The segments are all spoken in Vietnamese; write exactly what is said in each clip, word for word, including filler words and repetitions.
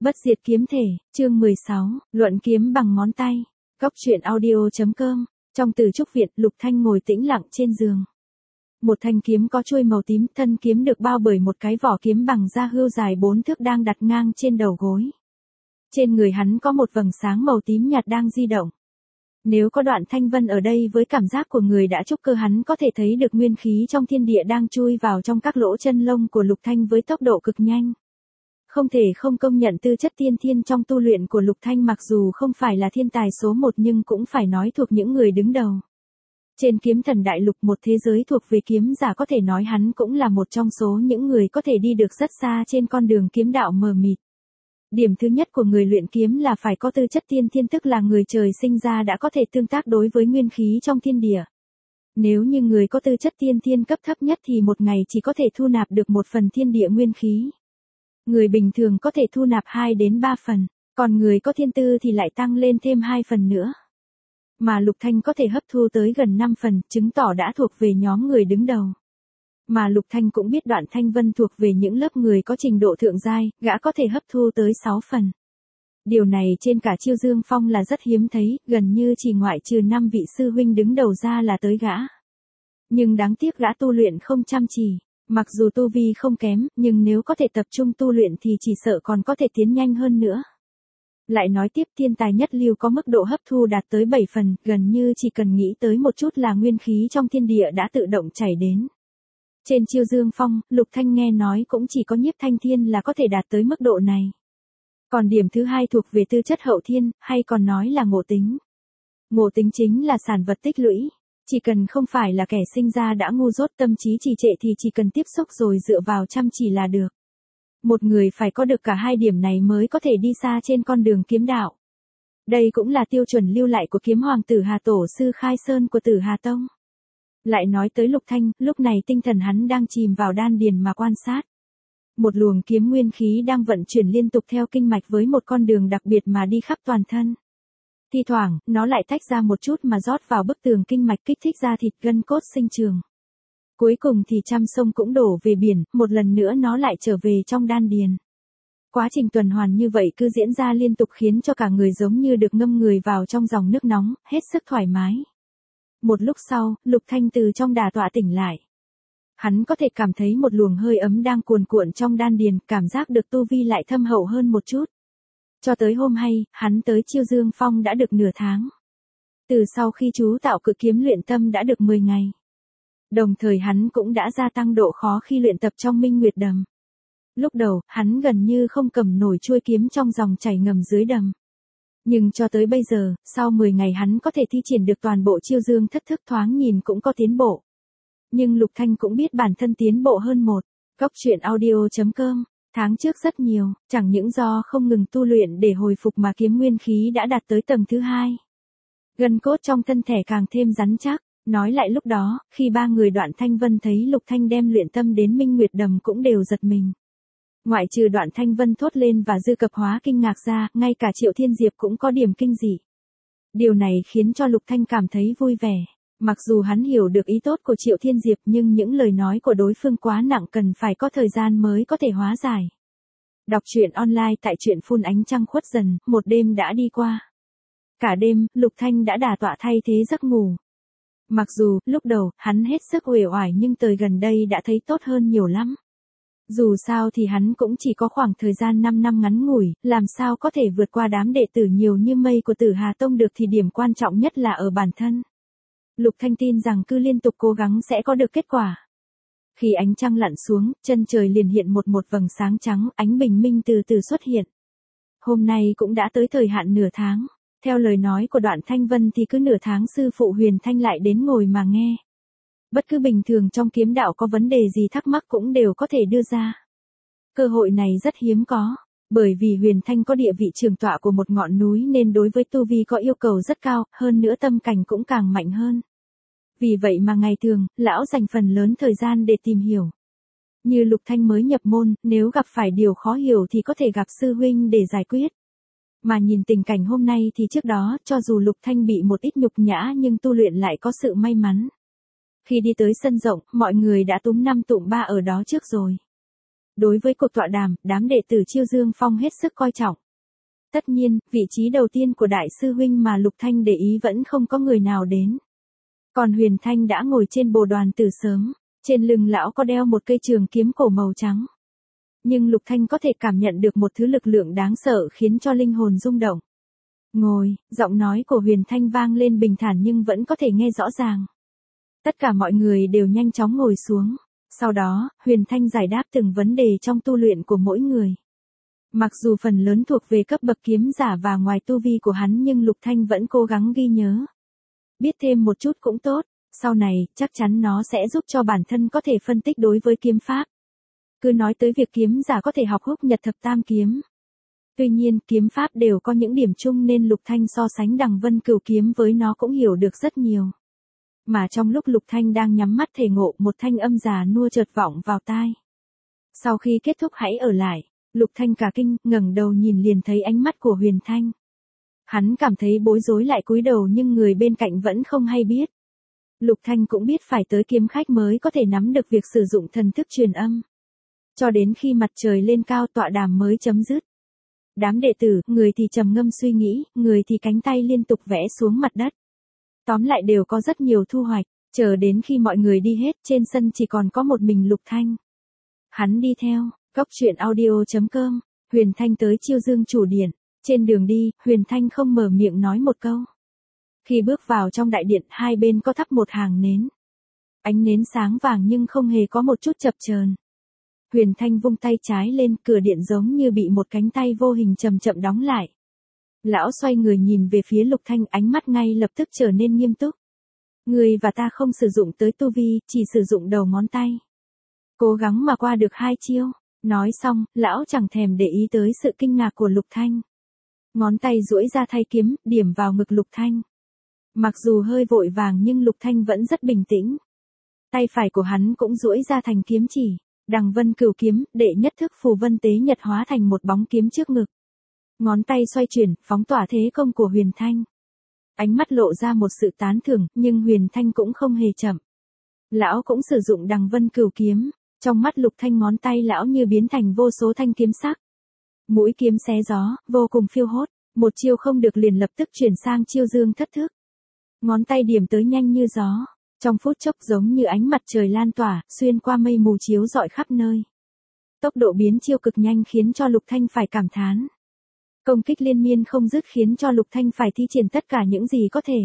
Bất diệt kiếm thể, chương mười sáu, luận kiếm bằng ngón tay. Góc truyện audio.com. Trong Từ trúc viện, Lục Thanh ngồi tĩnh lặng trên giường. Một thanh kiếm có chuôi màu tím, thân kiếm được bao bởi một cái vỏ kiếm bằng da hươu dài bốn thước đang đặt ngang trên đầu gối. Trên người hắn có một vầng sáng màu tím nhạt đang di động. Nếu có Đoạn Thanh Vân ở đây với cảm giác của người đã trúc cơ, hắn có thể thấy được nguyên khí trong thiên địa đang chui vào trong các lỗ chân lông của Lục Thanh với tốc độ cực nhanh. Không thể không công nhận tư chất tiên thiên trong tu luyện của Lục Thanh, mặc dù không phải là thiên tài số một nhưng cũng phải nói thuộc những người đứng đầu. Trên kiếm thần đại lục, một thế giới thuộc về kiếm giả, có thể nói hắn cũng là một trong số những người có thể đi được rất xa trên con đường kiếm đạo mờ mịt. Điểm thứ nhất của người luyện kiếm là phải có tư chất tiên thiên, tức là người trời sinh ra đã có thể tương tác đối với nguyên khí trong thiên địa. Nếu như người có tư chất tiên thiên cấp thấp nhất thì một ngày chỉ có thể thu nạp được một phần thiên địa nguyên khí. Người bình thường có thể thu nạp hai đến ba phần, còn người có thiên tư thì lại tăng lên thêm hai phần nữa. Mà Lục Thanh có thể hấp thu tới gần năm phần, chứng tỏ đã thuộc về nhóm người đứng đầu. Mà Lục Thanh cũng biết Đoạn Thanh Vân thuộc về những lớp người có trình độ thượng giai, gã có thể hấp thu tới sáu phần. Điều này trên cả Chiêu Dương Phong là rất hiếm thấy, gần như chỉ ngoại trừ năm vị sư huynh đứng đầu ra là tới gã. Nhưng đáng tiếc gã tu luyện không chăm chỉ. Mặc dù tu vi không kém, nhưng nếu có thể tập trung tu luyện thì chỉ sợ còn có thể tiến nhanh hơn nữa. Lại nói tiếp, thiên tài nhất lưu có mức độ hấp thu đạt tới bảy phần, gần như chỉ cần nghĩ tới một chút là nguyên khí trong thiên địa đã tự động chảy đến. Trên Chiêu Dương Phong, Lục Thanh nghe nói cũng chỉ có Nhiếp Thanh Thiên là có thể đạt tới mức độ này. Còn điểm thứ hai thuộc về tư chất hậu thiên, hay còn nói là ngộ tính. Ngộ tính chính là sản vật tích lũy. Chỉ cần không phải là kẻ sinh ra đã ngu dốt, tâm trí trì trệ thì chỉ cần tiếp xúc rồi dựa vào chăm chỉ là được. Một người phải có được cả hai điểm này mới có thể đi xa trên con đường kiếm đạo. Đây cũng là tiêu chuẩn lưu lại của kiếm hoàng Tử Hà tổ sư khai sơn của Tử Hà Tông. Lại nói tới Lục Thanh, lúc này tinh thần hắn đang chìm vào đan điền mà quan sát. Một luồng kiếm nguyên khí đang vận chuyển liên tục theo kinh mạch với một con đường đặc biệt mà đi khắp toàn thân. Thi thoảng, nó lại tách ra một chút mà rót vào bức tường kinh mạch, kích thích ra thịt gân cốt sinh trường. Cuối cùng thì trăm sông cũng đổ về biển, một lần nữa nó lại trở về trong đan điền. Quá trình tuần hoàn như vậy cứ diễn ra liên tục khiến cho cả người giống như được ngâm người vào trong dòng nước nóng, hết sức thoải mái. Một lúc sau, Lục Thanh từ trong đả tọa tỉnh lại. Hắn có thể cảm thấy một luồng hơi ấm đang cuồn cuộn trong đan điền, cảm giác được tu vi lại thâm hậu hơn một chút. Cho tới hôm nay, hắn tới Chiêu Dương Phong đã được nửa tháng. Từ sau khi chú tạo cự kiếm luyện tâm đã được mười ngày. Đồng thời hắn cũng đã gia tăng độ khó khi luyện tập trong Minh Nguyệt Đầm. Lúc đầu, hắn gần như không cầm nổi chuôi kiếm trong dòng chảy ngầm dưới đầm. Nhưng cho tới bây giờ, sau mười ngày hắn có thể thi triển được toàn bộ chiêu dương thất thức, thoáng nhìn cũng có tiến bộ. Nhưng Lục Thanh cũng biết bản thân tiến bộ hơn một. Góc truyện audio.com. Tháng trước rất nhiều, chẳng những do không ngừng tu luyện để hồi phục mà kiếm nguyên khí đã đạt tới tầng thứ hai. Gân cốt trong thân thể càng thêm rắn chắc. Nói lại lúc đó, khi ba người Đoạn Thanh Vân thấy Lục Thanh đem luyện tâm đến Minh Nguyệt Đầm cũng đều giật mình. Ngoại trừ Đoạn Thanh Vân thốt lên và Dư Cập Hóa kinh ngạc ra, ngay cả Triệu Thiên Diệp cũng có điểm kinh dị. Điều này khiến cho Lục Thanh cảm thấy vui vẻ. Mặc dù hắn hiểu được ý tốt của Triệu Thiên Diệp nhưng những lời nói của đối phương quá nặng, cần phải có thời gian mới có thể hóa giải. Đọc truyện online tại truyện phun ánh trăng khuất dần, một đêm đã đi qua. Cả đêm, Lục Thanh đã đả tọa thay thế giấc ngủ. Mặc dù, lúc đầu, hắn hết sức uể oải nhưng tới gần đây đã thấy tốt hơn nhiều lắm. Dù sao thì hắn cũng chỉ có khoảng thời gian năm năm ngắn ngủi, làm sao có thể vượt qua đám đệ tử nhiều như mây của Tử Hà Tông được thì điểm quan trọng nhất là ở bản thân. Lục Thanh tin rằng cứ liên tục cố gắng sẽ có được kết quả. Khi ánh trăng lặn xuống, chân trời liền hiện một một vầng sáng trắng, ánh bình minh từ từ xuất hiện. Hôm nay cũng đã tới thời hạn nửa tháng. Theo lời nói của Đoạn Thanh Vân thì cứ nửa tháng sư phụ Huyền Thanh lại đến ngồi mà nghe. Bất cứ bình thường trong kiếm đạo có vấn đề gì thắc mắc cũng đều có thể đưa ra. Cơ hội này rất hiếm có, bởi vì Huyền Thanh có địa vị trường tọa của một ngọn núi nên đối với tu vi có yêu cầu rất cao, hơn nữa tâm cảnh cũng càng mạnh hơn. Vì vậy mà ngày thường, lão dành phần lớn thời gian để tìm hiểu. Như Lục Thanh mới nhập môn, nếu gặp phải điều khó hiểu thì có thể gặp sư huynh để giải quyết. Mà nhìn tình cảnh hôm nay thì trước đó, cho dù Lục Thanh bị một ít nhục nhã nhưng tu luyện lại có sự may mắn. Khi đi tới sân rộng, mọi người đã túm năm tụm ba ở đó trước rồi. Đối với cuộc tọa đàm, đám đệ tử Chiêu Dương Phong hết sức coi trọng. Tất nhiên, vị trí đầu tiên của đại sư huynh mà Lục Thanh để ý vẫn không có người nào đến. Còn Huyền Thanh đã ngồi trên bồ đoàn từ sớm, trên lưng lão có đeo một cây trường kiếm cổ màu trắng. Nhưng Lục Thanh có thể cảm nhận được một thứ lực lượng đáng sợ khiến cho linh hồn rung động. Ngồi, giọng nói của Huyền Thanh vang lên bình thản nhưng vẫn có thể nghe rõ ràng. Tất cả mọi người đều nhanh chóng ngồi xuống. Sau đó, Huyền Thanh giải đáp từng vấn đề trong tu luyện của mỗi người. Mặc dù phần lớn thuộc về cấp bậc kiếm giả và ngoài tu vi của hắn nhưng Lục Thanh vẫn cố gắng ghi nhớ. Biết thêm một chút cũng tốt, sau này, chắc chắn nó sẽ giúp cho bản thân có thể phân tích đối với kiếm pháp. Cứ nói tới việc kiếm giả có thể học húc nhật thập tam kiếm. Tuy nhiên, kiếm pháp đều có những điểm chung nên Lục Thanh so sánh Đằng Vân Cửu kiếm với nó cũng hiểu được rất nhiều. Mà trong lúc Lục Thanh đang nhắm mắt thể ngộ, một thanh âm già nua chợt vọng vào tai. Sau khi kết thúc hãy ở lại. Lục Thanh cả kinh, ngẩng đầu nhìn liền thấy ánh mắt của Huyền Thanh. Hắn cảm thấy bối rối lại cúi đầu nhưng người bên cạnh vẫn không hay biết. Lục Thanh cũng biết phải tới kiếm khách mới có thể nắm được việc sử dụng thần thức truyền âm. Cho đến khi mặt trời lên cao tọa đàm mới chấm dứt. Đám đệ tử, người thì trầm ngâm suy nghĩ, người thì cánh tay liên tục vẽ xuống mặt đất. Tóm lại đều có rất nhiều thu hoạch, chờ đến khi mọi người đi hết, trên sân chỉ còn có một mình Lục Thanh. Hắn đi theo, Cốc truyện audio chấm com, Huyền Thanh tới Chiêu Dương chủ điện, trên đường đi, Huyền Thanh không mở miệng nói một câu. Khi bước vào trong đại điện, hai bên có thắp một hàng nến. Ánh nến sáng vàng nhưng không hề có một chút chập chờn. Huyền Thanh vung tay trái lên, cửa điện giống như bị một cánh tay vô hình chậm chậm đóng lại. Lão xoay người nhìn về phía Lục Thanh, ánh mắt ngay lập tức trở nên nghiêm túc. Người và ta không sử dụng tới tu vi, chỉ sử dụng đầu ngón tay. Cố gắng mà qua được hai chiêu. Nói xong, lão chẳng thèm để ý tới sự kinh ngạc của Lục Thanh. Ngón tay duỗi ra thay kiếm, điểm vào ngực Lục Thanh. Mặc dù hơi vội vàng nhưng Lục Thanh vẫn rất bình tĩnh. Tay phải của hắn cũng duỗi ra thành kiếm chỉ. Đằng Vân Cửu kiếm, đệ nhất thức phù vân tế nhật hóa thành một bóng kiếm trước ngực. Ngón tay xoay chuyển, phóng tỏa thế công của Huyền Thanh. Ánh mắt lộ ra một sự tán thưởng, nhưng Huyền Thanh cũng không hề chậm. Lão cũng sử dụng Đằng Vân Cửu kiếm. Trong mắt Lục Thanh ngón tay lão như biến thành vô số thanh kiếm sắc. Mũi kiếm xé gió, vô cùng phiêu hốt, một chiêu không được liền lập tức chuyển sang chiêu dương thất thức. Ngón tay điểm tới nhanh như gió, trong phút chốc giống như ánh mặt trời lan tỏa, xuyên qua mây mù chiếu rọi khắp nơi. Tốc độ biến chiêu cực nhanh khiến cho Lục Thanh phải cảm thán. Công kích liên miên không dứt khiến cho Lục Thanh phải thi triển tất cả những gì có thể.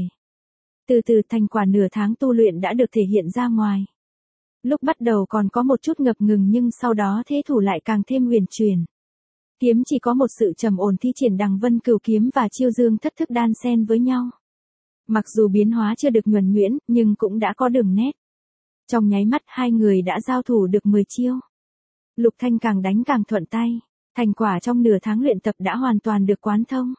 Từ từ thành quả nửa tháng tu luyện đã được thể hiện ra ngoài. Lúc bắt đầu còn có một chút ngập ngừng nhưng sau đó thế thủ lại càng thêm huyền chuyển. Kiếm chỉ có một sự trầm ổn thi triển Đằng Vân Cửu kiếm và chiêu dương thất thức đan xen với nhau. Mặc dù biến hóa chưa được nhuần nhuyễn, nhưng cũng đã có đường nét. Trong nháy mắt hai người đã giao thủ được mười chiêu. Lục Thanh càng đánh càng thuận tay, thành quả trong nửa tháng luyện tập đã hoàn toàn được quán thông.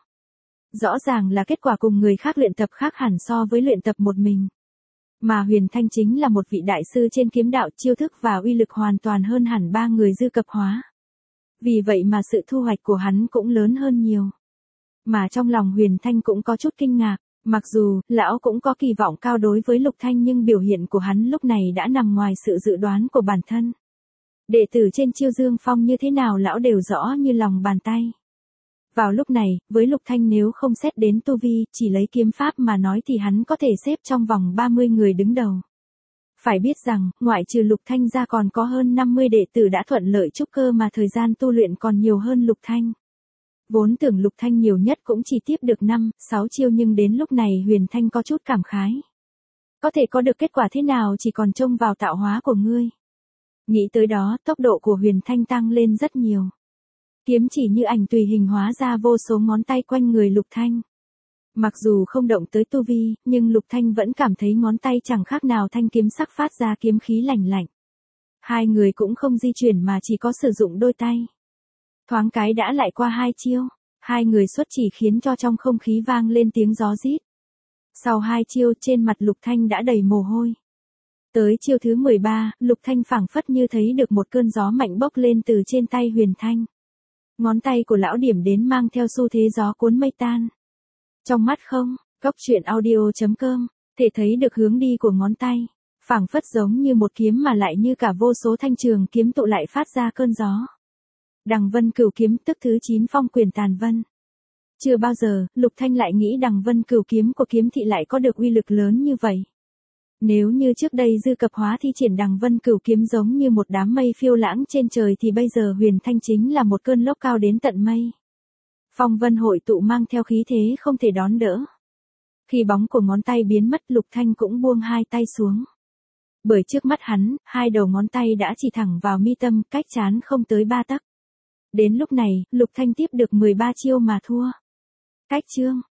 Rõ ràng là kết quả cùng người khác luyện tập khác hẳn so với luyện tập một mình. Mà Huyền Thanh chính là một vị đại sư trên kiếm đạo, chiêu thức và uy lực hoàn toàn hơn hẳn ba người dư cập hóa. Vì vậy mà sự thu hoạch của hắn cũng lớn hơn nhiều. Mà trong lòng Huyền Thanh cũng có chút kinh ngạc, mặc dù, lão cũng có kỳ vọng cao đối với Lục Thanh nhưng biểu hiện của hắn lúc này đã nằm ngoài sự dự đoán của bản thân. Đệ tử trên Chiêu Dương Phong như thế nào lão đều rõ như lòng bàn tay. Vào lúc này, với Lục Thanh nếu không xét đến tu vi, chỉ lấy kiếm pháp mà nói thì hắn có thể xếp trong vòng ba mươi người đứng đầu. Phải biết rằng, ngoại trừ Lục Thanh ra còn có hơn năm mươi đệ tử đã thuận lợi trúc cơ mà thời gian tu luyện còn nhiều hơn Lục Thanh. Vốn tưởng Lục Thanh nhiều nhất cũng chỉ tiếp được năm, sáu chiêu nhưng đến lúc này Huyền Thanh có chút cảm khái. Có thể có được kết quả thế nào chỉ còn trông vào tạo hóa của ngươi. Nghĩ tới đó, tốc độ của Huyền Thanh tăng lên rất nhiều. Kiếm chỉ như ảnh tùy hình hóa ra vô số ngón tay quanh người Lục Thanh. Mặc dù không động tới tu vi, nhưng Lục Thanh vẫn cảm thấy ngón tay chẳng khác nào thanh kiếm sắc phát ra kiếm khí lạnh lạnh. Hai người cũng không di chuyển mà chỉ có sử dụng đôi tay. Thoáng cái đã lại qua hai chiêu, hai người xuất chỉ khiến cho trong không khí vang lên tiếng gió rít. Sau hai chiêu trên mặt Lục Thanh đã đầy mồ hôi. Tới chiêu thứ mười ba, Lục Thanh phảng phất như thấy được một cơn gió mạnh bốc lên từ trên tay Huyền Thanh. Ngón tay của lão điểm đến mang theo xu thế gió cuốn mây tan. Trong mắt không, Cốc truyện audio chấm com, thể thấy được hướng đi của ngón tay. Phảng phất giống như một kiếm mà lại như cả vô số thanh trường kiếm tụ lại phát ra cơn gió. Đằng Vân Cửu kiếm tức thứ chín phong quyền tàn vân. Chưa bao giờ, Lục Thanh lại nghĩ đằng Vân Cửu kiếm của kiếm thị lại có được uy lực lớn như vậy. Nếu như trước đây Dư Cập Hóa thi triển đằng Vân Cửu kiếm giống như một đám mây phiêu lãng trên trời thì bây giờ Huyền Thanh chính là một cơn lốc cao đến tận mây. Phong vân hội tụ mang theo khí thế không thể đón đỡ. Khi bóng của ngón tay biến mất, Lục Thanh cũng buông hai tay xuống. Bởi trước mắt hắn, hai đầu ngón tay đã chỉ thẳng vào mi tâm, cách trán không tới ba tấc. Đến lúc này, Lục Thanh tiếp được mười ba chiêu mà thua. Cách chương